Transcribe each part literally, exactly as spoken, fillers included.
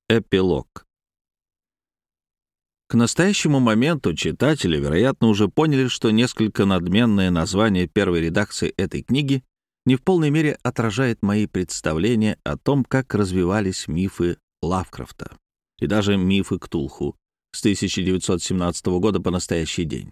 Эпилог. К настоящему моменту читатели, вероятно, уже поняли, что несколько надменное название первой редакции этой книги не в полной мере отражает мои представления о том, как развивались мифы Лавкрафта и даже мифы Ктулху с тысяча девятьсот семнадцатого года по настоящий день.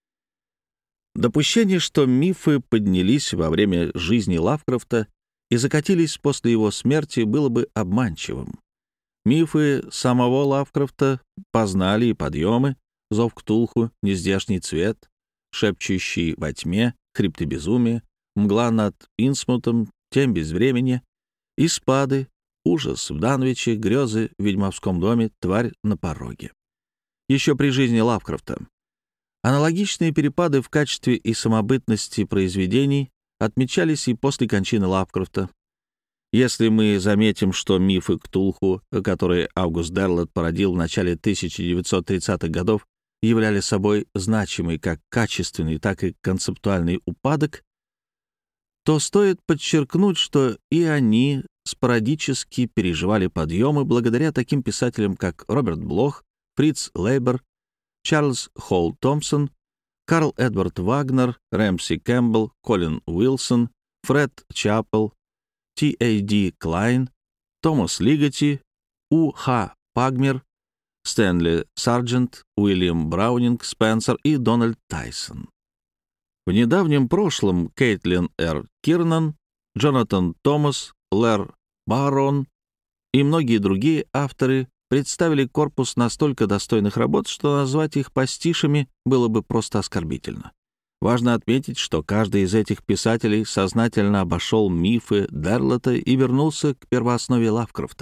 Допущение, что мифы поднялись во время жизни Лавкрафта и закатились после его смерти, было бы обманчивым. Мифы самого Лавкрафта познали и подъемы: зов Ктулху, нездешний цвет, шепчущий во тьме, хрипты безумия, мгла над Инсмутом, тень безвременья, и спады, ужас в Данвиче, грезы в ведьмовском доме, тварь на пороге. Еще при жизни Лавкрафта. Аналогичные перепады в качестве и самобытности произведений отмечались и после кончины Лавкрафта. Если мы заметим, что мифы Ктулху, которые Август Дерлет породил в начале тысяча девятьсот тридцатых годов, являли собой значимый как качественный, так и концептуальный упадок, то стоит подчеркнуть, что и они спорадически переживали подъемы благодаря таким писателям, как Роберт Блох, Фриц Лейбер, Чарльз Холл Томпсон, Карл Эдвард Вагнер, Рэмси Кэмпбелл, Колин Уилсон, Фред Чапел, Ти Эй Ди Клайн, Томас Лигати, У Ха Пагмер, Стэнли Сарджент, Уильям Браунинг Спенсер и Дональд Тайсон. В недавнем прошлом Кейтлин Р. Кирнан, Джонатан Томас, Лэр Барон и многие другие авторы представили корпус настолько достойных работ, что назвать их пастишами было бы просто оскорбительно. Важно отметить, что каждый из этих писателей сознательно обошел мифы Дерлета и вернулся к первооснове Лавкрафта.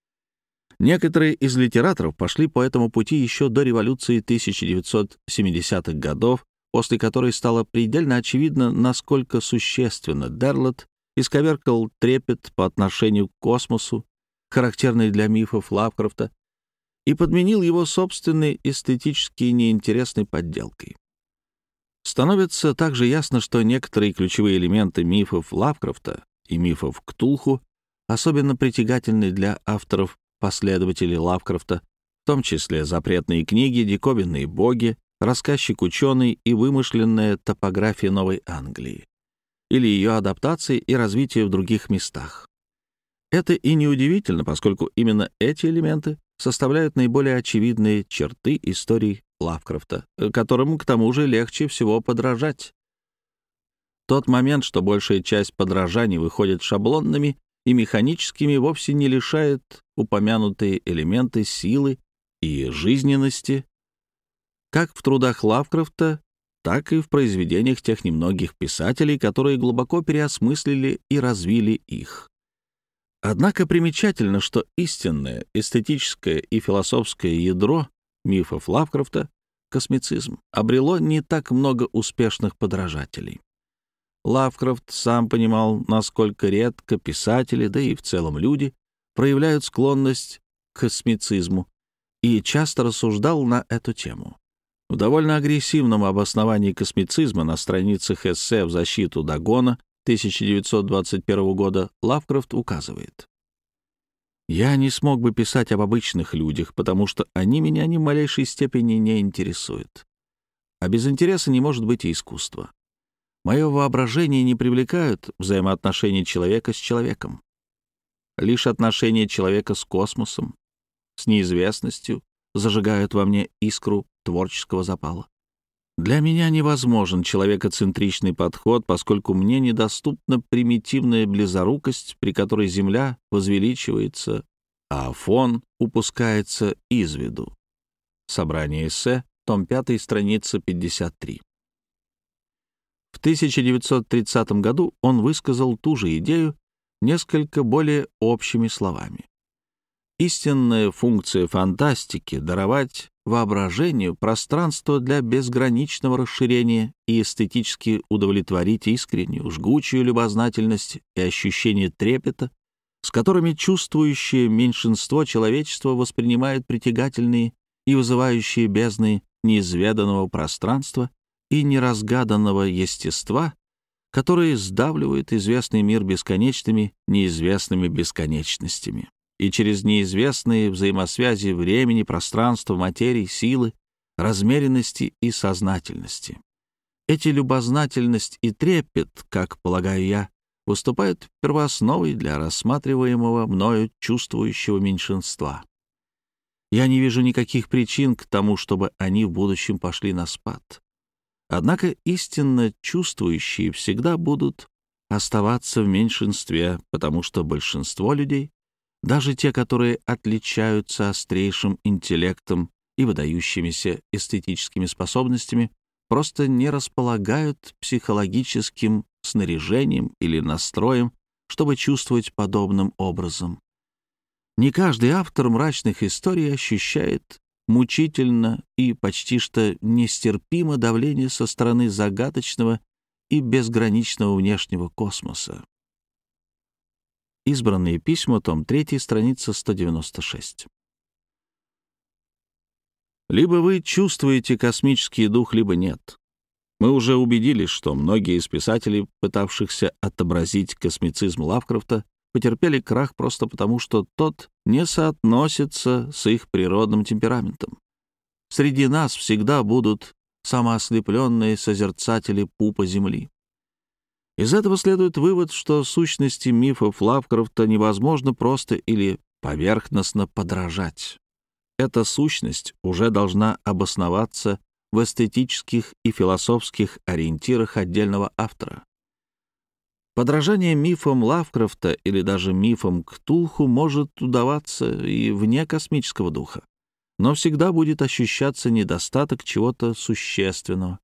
Некоторые из литераторов пошли по этому пути еще до революции тысяча девятьсот семидесятых годов, после которой стало предельно очевидно, насколько существенно Дерлет исковеркал трепет по отношению к космосу, характерный для мифов Лавкрафта, и подменил его собственной эстетически неинтересной подделкой. Становится также ясно, что некоторые ключевые элементы мифов Лавкрафта и мифов Ктулху особенно притягательны для авторов-последователей Лавкрафта, в том числе запретные книги, диковинные боги, рассказчик-ученый и вымышленная топография Новой Англии, или ее адаптации и развитие в других местах. Это и неудивительно, поскольку именно эти элементы составляют наиболее очевидные черты истории Лавкрафта, которому, к тому же, легче всего подражать. Тот момент, что большая часть подражаний выходит шаблонными и механическими, вовсе не лишает упомянутые элементы силы и жизненности, как в трудах Лавкрафта, так и в произведениях тех немногих писателей, которые глубоко переосмыслили и развили их. Однако примечательно, что истинное эстетическое и философское ядро мифов Лавкрафта, космицизм, обрело не так много успешных подражателей. Лавкрафт сам понимал, насколько редко писатели, да и в целом люди, проявляют склонность к космицизму, и часто рассуждал на эту тему. В довольно агрессивном обосновании космицизма на страницах эссе в защиту Дагона тысяча девятьсот двадцать первого года Лавкрафт указывает: «Я не смог бы писать об обычных людях, потому что они меня ни в малейшей степени не интересуют. А без интереса не может быть и искусства. Мое воображение не привлекают взаимоотношения человека с человеком. Лишь отношения человека с космосом, с неизвестностью зажигают во мне искру творческого запала. Для меня невозможен человекоцентричный подход, поскольку мне недоступна примитивная близорукость, при которой Земля возвеличивается, а фон упускается из виду». Собрание эссе, том пятый, страница пятьдесят три. В тысяча девятьсот тридцатом году он высказал ту же идею несколько более общими словами. Истинная функция фантастики — даровать воображению пространство для безграничного расширения и эстетически удовлетворить искреннюю, жгучую любознательность и ощущение трепета, с которыми чувствующее меньшинство человечества воспринимает притягательные и вызывающие бездны неизведанного пространства и неразгаданного естества, которые сдавливают известный мир бесконечными, неизвестными бесконечностями. и через неизвестные взаимосвязи времени, пространства, материи, силы, размеренности и сознательности. Эти любознательность и трепет, как полагаю я, выступают первоосновой для рассматриваемого мною чувствующего меньшинства. Я не вижу никаких причин к тому, чтобы они в будущем пошли на спад. Однако истинно чувствующие всегда будут оставаться в меньшинстве, потому что большинство людей, даже те, которые отличаются острейшим интеллектом и выдающимися эстетическими способностями, просто не располагают психологическим снаряжением или настроем, чтобы чувствовать подобным образом. Не каждый автор мрачных историй ощущает мучительно и почти что нестерпимо давление со стороны загадочного и безграничного внешнего космоса. Избранные письма, том три, страница сто девяносто шесть. Либо вы чувствуете космический дух, либо нет. Мы уже убедились, что многие из писателей, пытавшихся отобразить космицизм Лавкрафта, потерпели крах просто потому, что тот не соотносится с их природным темпераментом. Среди нас всегда будут самоослепленные созерцатели пупа Земли. Из этого следует вывод, что сущности мифов Лавкрафта невозможно просто или поверхностно подражать. Эта сущность уже должна обосноваться в эстетических и философских ориентирах отдельного автора. Подражание мифам Лавкрафта или даже мифам Ктулху может удаваться и вне космического духа, но всегда будет ощущаться недостаток чего-то существенного.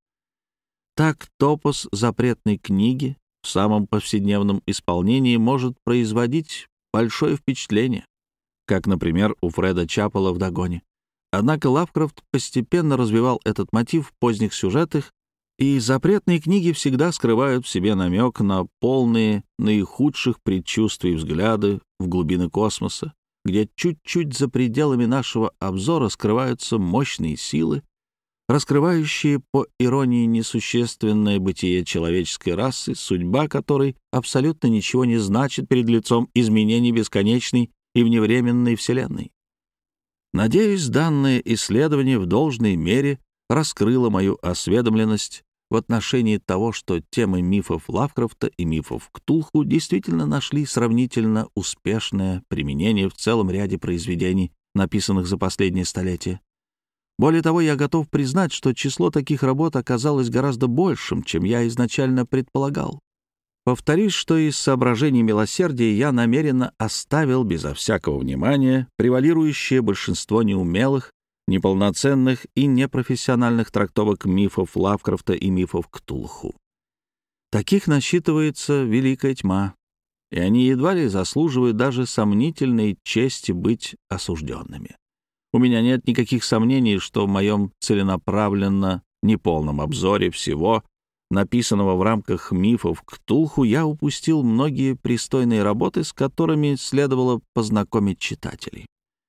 Так топос запретной книги в самом повседневном исполнении может производить большое впечатление, как, например, у Фреда Чаппелла в «Дагоне». Однако Лавкрафт постепенно развивал этот мотив в поздних сюжетах, и запретные книги всегда скрывают в себе намек на полные наихудших предчувствий взгляды в глубины космоса, где чуть-чуть за пределами нашего обзора скрываются мощные силы, раскрывающие, по иронии, несущественное бытие человеческой расы, судьба которой абсолютно ничего не значит перед лицом изменений бесконечной и вневременной Вселенной. Надеюсь, данное исследование в должной мере раскрыло мою осведомленность в отношении того, что темы мифов Лавкрафта и мифов Ктулху действительно нашли сравнительно успешное применение в целом ряде произведений, написанных за последние столетия. Более того, я готов признать, что число таких работ оказалось гораздо большим, чем я изначально предполагал. Повторюсь, что из соображений милосердия я намеренно оставил безо всякого внимания превалирующее большинство неумелых, неполноценных и непрофессиональных трактовок мифов Лавкрафта и мифов Ктулху. Таких насчитывается великая тьма, и они едва ли заслуживают даже сомнительной чести быть осужденными. У меня нет никаких сомнений, что в моем целенаправленно неполном обзоре всего, написанного в рамках мифов Ктулху, я упустил многие пристойные работы, с которыми следовало познакомить читателей.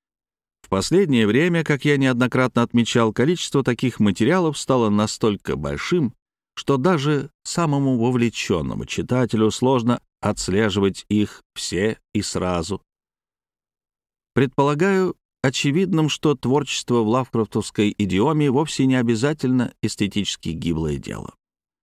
В последнее время, как я неоднократно отмечал, количество таких материалов стало настолько большим, что даже самому вовлеченному читателю сложно отслеживать их все и сразу. Предполагаю очевидным, что творчество в лавкрафтовской идиоме вовсе не обязательно эстетически гиблое дело.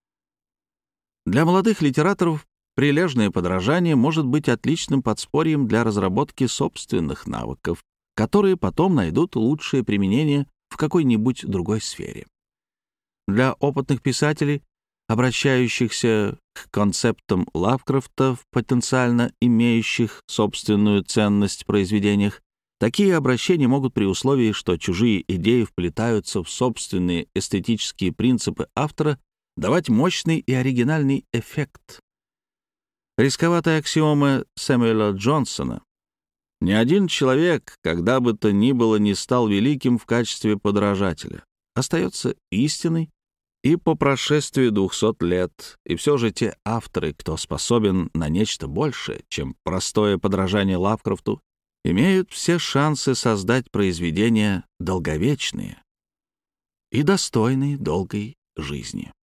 Для молодых литераторов прилежное подражание может быть отличным подспорьем для разработки собственных навыков, которые потом найдут лучшее применение в какой-нибудь другой сфере. Для опытных писателей, обращающихся к концептам Лавкрафта в потенциально имеющих собственную ценность произведениях, такие обращения могут при условии, что чужие идеи вплетаются в собственные эстетические принципы автора, давать мощный и оригинальный эффект. Рисковатая аксиома Сэмюэла Джонсона: ни один человек, когда бы то ни было, не стал великим в качестве подражателя, остается истиной и по прошествии двухсот лет, и все же те авторы, кто способен на нечто большее, чем простое подражание Лавкрафту, имеют все шансы создать произведения долговечные и достойные долгой жизни.